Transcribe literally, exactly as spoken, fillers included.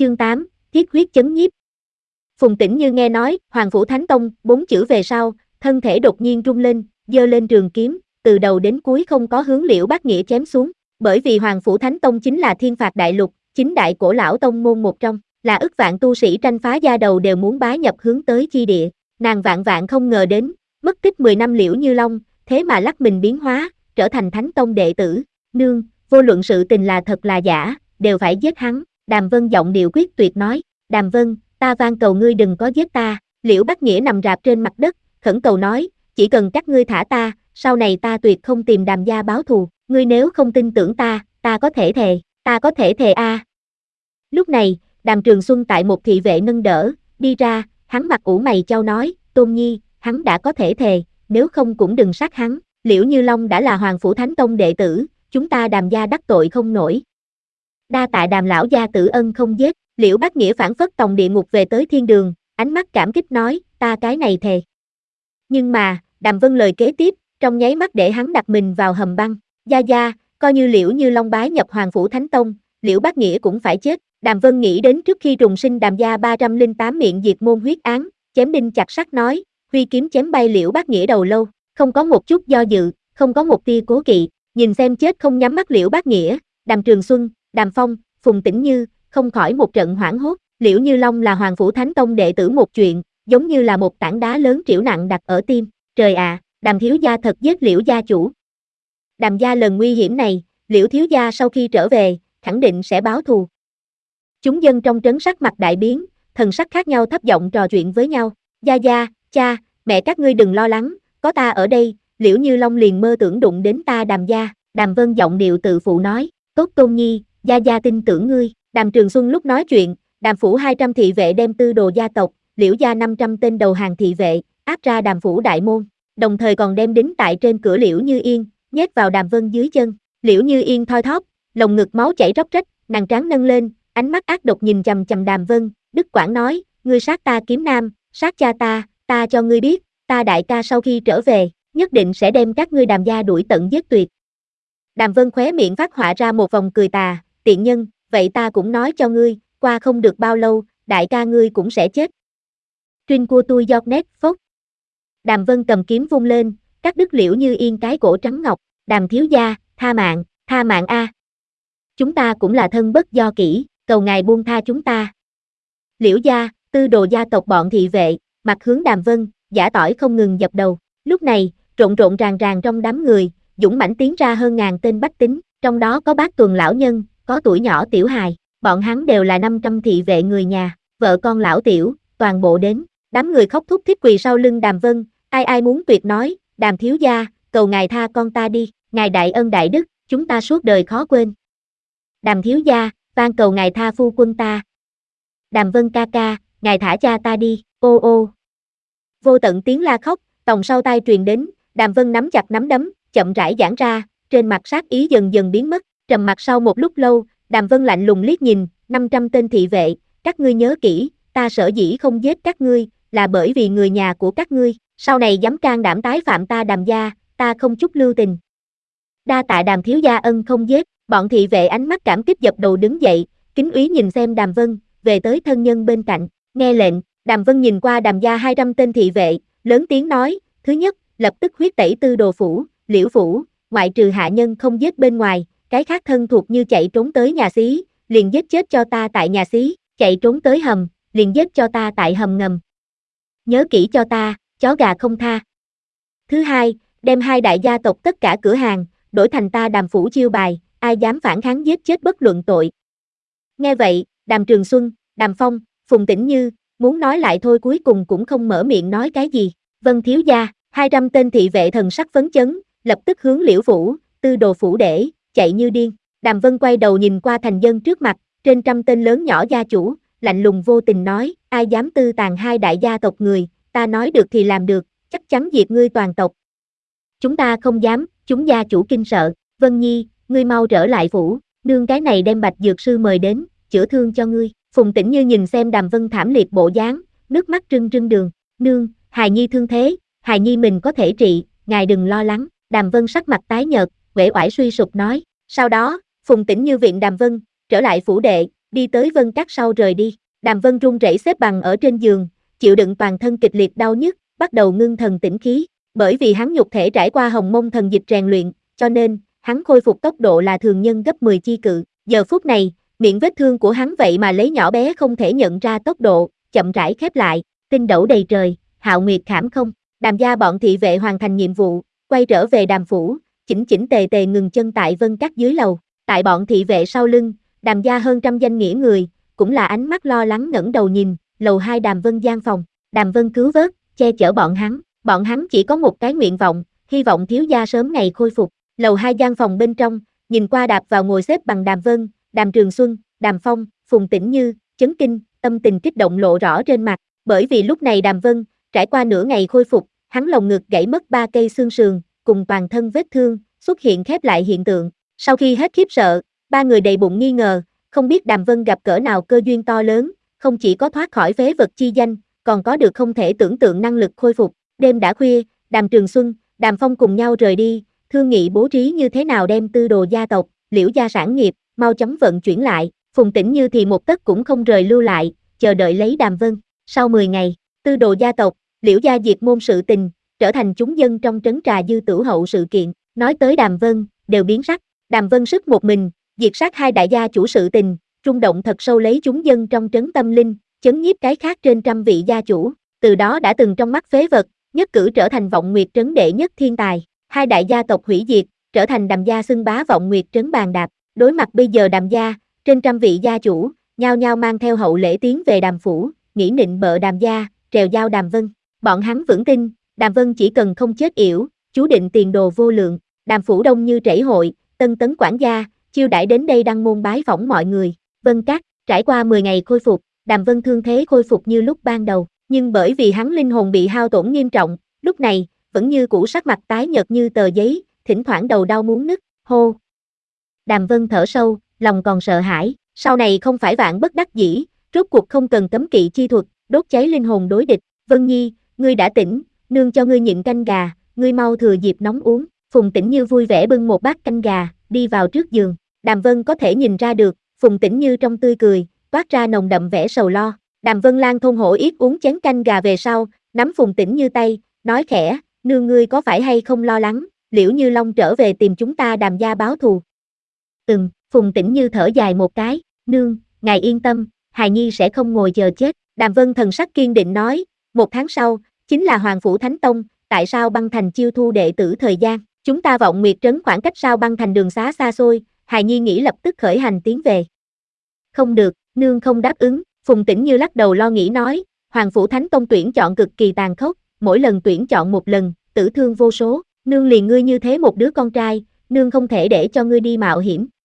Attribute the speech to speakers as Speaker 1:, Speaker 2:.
Speaker 1: Chương tám, thiết huyết chấn nhiếp. Phùng Tĩnh Như nghe nói, Hoàng Phủ Thánh Tông, bốn chữ về sau, thân thể đột nhiên rung lên, giơ lên trường kiếm, từ đầu đến cuối không có hướng Liễu Bác Nghĩa chém xuống, bởi vì Hoàng Phủ Thánh Tông chính là thiên phạt đại lục, chính đại cổ lão tông môn một trong, là ức vạn tu sĩ tranh phá gia đầu đều muốn bái nhập hướng tới chi địa, nàng vạn vạn không ngờ đến, mất tích mười năm Liễu Như Long, thế mà lắc mình biến hóa, trở thành Thánh Tông đệ tử, nương, vô luận sự tình là thật là giả, đều phải giết hắn, Đàm Vân giọng điệu quyết tuyệt nói, Đàm Vân, ta van cầu ngươi đừng có giết ta, Liễu Bác Nghĩa nằm rạp trên mặt đất, khẩn cầu nói, chỉ cần các ngươi thả ta, sau này ta tuyệt không tìm Đàm gia báo thù, ngươi nếu không tin tưởng ta, ta có thể thề, ta có thể thề a. À. Lúc này, Đàm Trường Xuân tại một thị vệ nâng đỡ, đi ra, hắn mặt ủ mày chau nói, Tôn Nhi, hắn đã có thể thề, nếu không cũng đừng sát hắn, Liễu Như Long đã là Hoàng Phủ Thánh Tông đệ tử, chúng ta Đàm gia đắc tội không nổi. Đa tạ Đàm lão gia tử ân không giết, Liễu Bác Nghĩa phản phất tòng địa ngục về tới thiên đường, ánh mắt cảm kích nói, ta cái này thề. Nhưng mà, Đàm Vân lời kế tiếp, trong nháy mắt để hắn đặt mình vào hầm băng, gia gia, coi như Liễu Như Long bái nhập Hoàng Phủ Thánh Tông, Liễu Bác Nghĩa cũng phải chết. Đàm Vân nghĩ đến trước khi trùng sinh Đàm gia ba trăm lẻ tám miệng diệt môn huyết án, chém đinh chặt sắt nói, huy kiếm chém bay Liễu Bác Nghĩa đầu lâu, không có một chút do dự, không có một tia cố kỵ, nhìn xem chết không nhắm mắt Liễu Bác Nghĩa, Đàm Trường Xuân, Đàm Phong, Phùng Tĩnh Như, không khỏi một trận hoảng hốt, Liễu Như Long là Hoàng Phủ Thánh Tông đệ tử một chuyện, giống như là một tảng đá lớn trĩu nặng đặt ở tim, trời ạ, à, Đàm thiếu gia thật giết Liễu gia chủ. Đàm gia lần nguy hiểm này, Liễu thiếu gia sau khi trở về, khẳng định sẽ báo thù. Chúng dân trong trấn sắc mặt đại biến, thần sắc khác nhau thấp giọng trò chuyện với nhau, gia gia, cha, mẹ các ngươi đừng lo lắng, có ta ở đây, Liễu Như Long liền mơ tưởng đụng đến ta Đàm gia, Đàm Vân giọng điệu tự phụ nói, tốt Tôn Nhi, gia gia tin tưởng ngươi, Đàm Trường Xuân lúc nói chuyện, Đàm phủ hai trăm thị vệ đem tư đồ gia tộc, Liễu gia năm trăm tên đầu hàng thị vệ, áp ra Đàm phủ đại môn, đồng thời còn đem đính tại trên cửa Liễu Như Yên, nhét vào Đàm Vân dưới chân, Liễu Như Yên thoi thóp, lồng ngực máu chảy róc rách, nàng trán nâng lên, ánh mắt ác độc nhìn chằm chằm Đàm Vân, Đức Quảng nói, ngươi sát ta kiếm nam, sát cha ta, ta cho ngươi biết, ta đại ca sau khi trở về, nhất định sẽ đem các ngươi Đàm gia đuổi tận giết tuyệt. Đàm Vân khóe miệng phát họa ra một vòng cười tà, tiện nhân, vậy ta cũng nói cho ngươi, qua không được bao lâu, đại ca ngươi cũng sẽ chết. Trinh của tôi giọt nét, phốt. Đàm Vân cầm kiếm vung lên, cắt đứt Liễu Như Yên cái cổ trắng ngọc, Đàm thiếu gia, tha mạng, tha mạng a. Chúng ta cũng là thân bất do kỹ, cầu ngài buông tha chúng ta. Liễu gia, tư đồ gia tộc bọn thị vệ, mặt hướng Đàm Vân, giả tỏi không ngừng dập đầu. Lúc này, rộn rộn ràng ràng trong đám người, dũng mãnh tiến ra hơn ngàn tên bách tính, trong đó có bác tuần lão nhân, có tuổi nhỏ tiểu hài, bọn hắn đều là năm trăm thị vệ người nhà, vợ con lão tiểu, toàn bộ đến. Đám người khóc thút thít quỳ sau lưng Đàm Vân, ai ai muốn tuyệt nói, Đàm thiếu gia, cầu ngài tha con ta đi, ngài đại ân đại đức, chúng ta suốt đời khó quên. Đàm thiếu gia, van cầu ngài tha phu quân ta. Đàm Vân ca ca, ngài thả cha ta đi, ô ô. Vô tận tiếng la khóc, tòng sau tai truyền đến, Đàm Vân nắm chặt nắm đấm, chậm rãi giãn ra, trên mặt sát ý dần dần biến mất, trầm mặt sau một lúc lâu, Đàm Vân lạnh lùng liếc nhìn, năm trăm tên thị vệ, các ngươi nhớ kỹ, ta sở dĩ không giết các ngươi, là bởi vì người nhà của các ngươi, sau này dám can đảm tái phạm ta Đàm gia, ta không chút lưu tình. Đa tạ Đàm thiếu gia ân không giết, bọn thị vệ ánh mắt cảm kích dập đầu đứng dậy, kính úy nhìn xem Đàm Vân, về tới thân nhân bên cạnh, nghe lệnh, Đàm Vân nhìn qua Đàm gia hai trăm tên thị vệ, lớn tiếng nói, thứ nhất, lập tức huyết tẩy tư đồ phủ, Liễu phủ, ngoại trừ hạ nhân không giết bên ngoài, cái khác thân thuộc như chạy trốn tới nhà xí, liền giết chết cho ta tại nhà xí, chạy trốn tới hầm, liền giết cho ta tại hầm ngầm. Nhớ kỹ cho ta, chó gà không tha. Thứ hai, đem hai đại gia tộc tất cả cửa hàng, đổi thành ta Đàm phủ chiêu bài, ai dám phản kháng giết chết bất luận tội. Nghe vậy, Đàm Trường Xuân, Đàm Phong, Phùng Tĩnh Như, muốn nói lại thôi cuối cùng cũng không mở miệng nói cái gì. Vân thiếu gia, hai trăm tên thị vệ thần sắc phấn chấn, lập tức hướng Liễu phủ, tư đồ phủ để, chạy như điên. Đàm Vân quay đầu nhìn qua thành dân trước mặt, trên trăm tên lớn nhỏ gia chủ, lạnh lùng vô tình nói, ai dám tư tàn hai đại gia tộc người, ta nói được thì làm được, chắc chắn diệt ngươi toàn tộc. Chúng ta không dám, chúng gia chủ kinh sợ, Vân Nhi, ngươi mau trở lại phủ, nương cái này đem Bạch dược sư mời đến, chữa thương cho ngươi. Phùng Tĩnh Như nhìn xem Đàm Vân thảm liệt bộ dáng, nước mắt rưng rưng đường, nương, hài nhi thương thế, hài nhi mình có thể trị, ngài đừng lo lắng. Đàm Vân sắc mặt tái nhợt, uể oải suy sụp nói. Sau đó, Phùng Tĩnh Như viện Đàm Vân, trở lại phủ đệ, đi tới Vân Các sau rời đi. Đàm Vân run rẩy xếp bằng ở trên giường, chịu đựng toàn thân kịch liệt đau nhức, bắt đầu ngưng thần tĩnh khí. Bởi vì hắn nhục thể trải qua hồng mông thần dịch rèn luyện, cho nên, hắn khôi phục tốc độ là thường nhân gấp mười chi cự. Giờ phút này, miệng vết thương của hắn vậy mà lấy nhỏ bé không thể nhận ra tốc độ, chậm rãi khép lại, tinh đẩu đầy trời, hạo nguyệt khảm không. Đàm gia bọn thị vệ hoàn thành nhiệm vụ, quay trở về Đàm phủ, chỉnh chỉnh tề tề ngừng chân tại Vân Các dưới lầu. Tại bọn thị vệ sau lưng, Đàm gia hơn trăm danh nghĩa người, cũng là ánh mắt lo lắng ngẩng đầu nhìn, lầu hai Đàm Vân gian phòng. Đàm Vân cứu vớt, che chở bọn hắn, bọn hắn chỉ có một cái nguyện vọng, hy vọng thiếu gia sớm ngày khôi phục. Lầu hai gian phòng bên trong, nhìn qua đạp vào ngồi xếp bằng Đàm Vân, Đàm Trường Xuân, Đàm Phong, Phùng Tĩnh Như, chấn kinh, tâm tình kích động lộ rõ trên mặt, bởi vì lúc này Đàm Vân, trải qua nửa ngày khôi phục, hắn lồng ngực gãy mất ba cây xương sườn, cùng toàn thân vết thương, xuất hiện khép lại hiện tượng. Sau khi hết khiếp sợ, ba người đầy bụng nghi ngờ, không biết Đàm Vân gặp cỡ nào cơ duyên to lớn, không chỉ có thoát khỏi phế vật chi danh, còn có được không thể tưởng tượng năng lực khôi phục. Đêm đã khuya, Đàm Trường Xuân, Đàm Phong cùng nhau rời đi, thương nghị bố trí như thế nào đem tư đồ gia tộc, Liễu gia sản nghiệp, mau chóng vận chuyển lại. Phùng Tĩnh Như thì một tấc cũng không rời lưu lại, chờ đợi lấy Đàm Vân. Sau mười ngày, tư đồ gia tộc, Liễu gia diệt môn sự tình, trở thành chúng dân trong trấn Trà Dư Tửu hậu sự kiện, nói tới Đàm Vân, đều biến sắc. Đàm Vân sức một mình, diệt sát hai đại gia chủ sự tình, rung động thật sâu lấy chúng dân trong trấn tâm linh, chấn nhiếp cái khác trên trăm vị gia chủ, từ đó đã từng trong mắt phế vật, nhất cử trở thành Vọng Nguyệt trấn đệ nhất thiên tài. Hai đại gia tộc hủy diệt, trở thành Đàm gia xưng bá Vọng Nguyệt trấn bàn đạp. Đối mặt bây giờ Đàm gia, trên trăm vị gia chủ, nhao nhao mang theo hậu lễ tiến về Đàm phủ, nghĩ nịnh bợ Đàm gia, trèo giao Đàm Vân. Bọn hắn vững tin, Đàm Vân chỉ cần không chết yểu, chú định tiền đồ vô lượng. Đàm phủ đông như trẩy hội, tân tấn quản gia, chiêu đãi đến đây đăng môn bái phỏng mọi người. Vân Các, trải qua mười ngày khôi phục, Đàm Vân thương thế khôi phục như lúc ban đầu, nhưng bởi vì hắn linh hồn bị hao tổn nghiêm trọng, lúc này, vẫn như cũ sắc mặt tái nhợt như tờ giấy, thỉnh thoảng đầu đau muốn nứt, hô. Đàm Vân thở sâu, lòng còn sợ hãi, sau này không phải vạn bất đắc dĩ, rốt cuộc không cần cấm kỵ chi thuật, đốt cháy linh hồn đối địch. Vân Nhi, ngươi đã tỉnh, nương cho ngươi nhịn canh gà, ngươi mau thừa dịp nóng uống. Phùng Tĩnh Như vui vẻ bưng một bát canh gà, đi vào trước giường. Đàm Vân có thể nhìn ra được, Phùng Tĩnh Như trong tươi cười, toát ra nồng đậm vẻ sầu lo. Đàm Vân Lan thôn hổ yết uống chén canh gà về sau, nắm Phùng Tĩnh Như tay, nói khẽ, nương ngươi có phải hay không lo lắng, Liễu Như Long trở về tìm chúng ta Đàm gia báo thù. Ừm, Phùng Tĩnh Như thở dài một cái, nương, ngài yên tâm, hài nhi sẽ không ngồi chờ chết. Đàm Vân thần sắc kiên định nói, một tháng sau, chính là Hoàng Phủ Thánh Tông, tại sao băng thành chiêu thu đệ tử thời gian, chúng ta Vọng Nguyệt trấn khoảng cách sao băng thành đường xá xa xôi, hài nhi nghĩ lập tức khởi hành tiến về. Không được, nương không đáp ứng. Phùng Tĩnh Như lắc đầu lo nghĩ nói, Hoàng Phủ Thánh Tông tuyển chọn cực kỳ tàn khốc, mỗi lần tuyển chọn một lần, tử thương vô số, nương liền ngươi như thế một đứa con trai, nương không thể để cho ngươi đi mạo hiểm.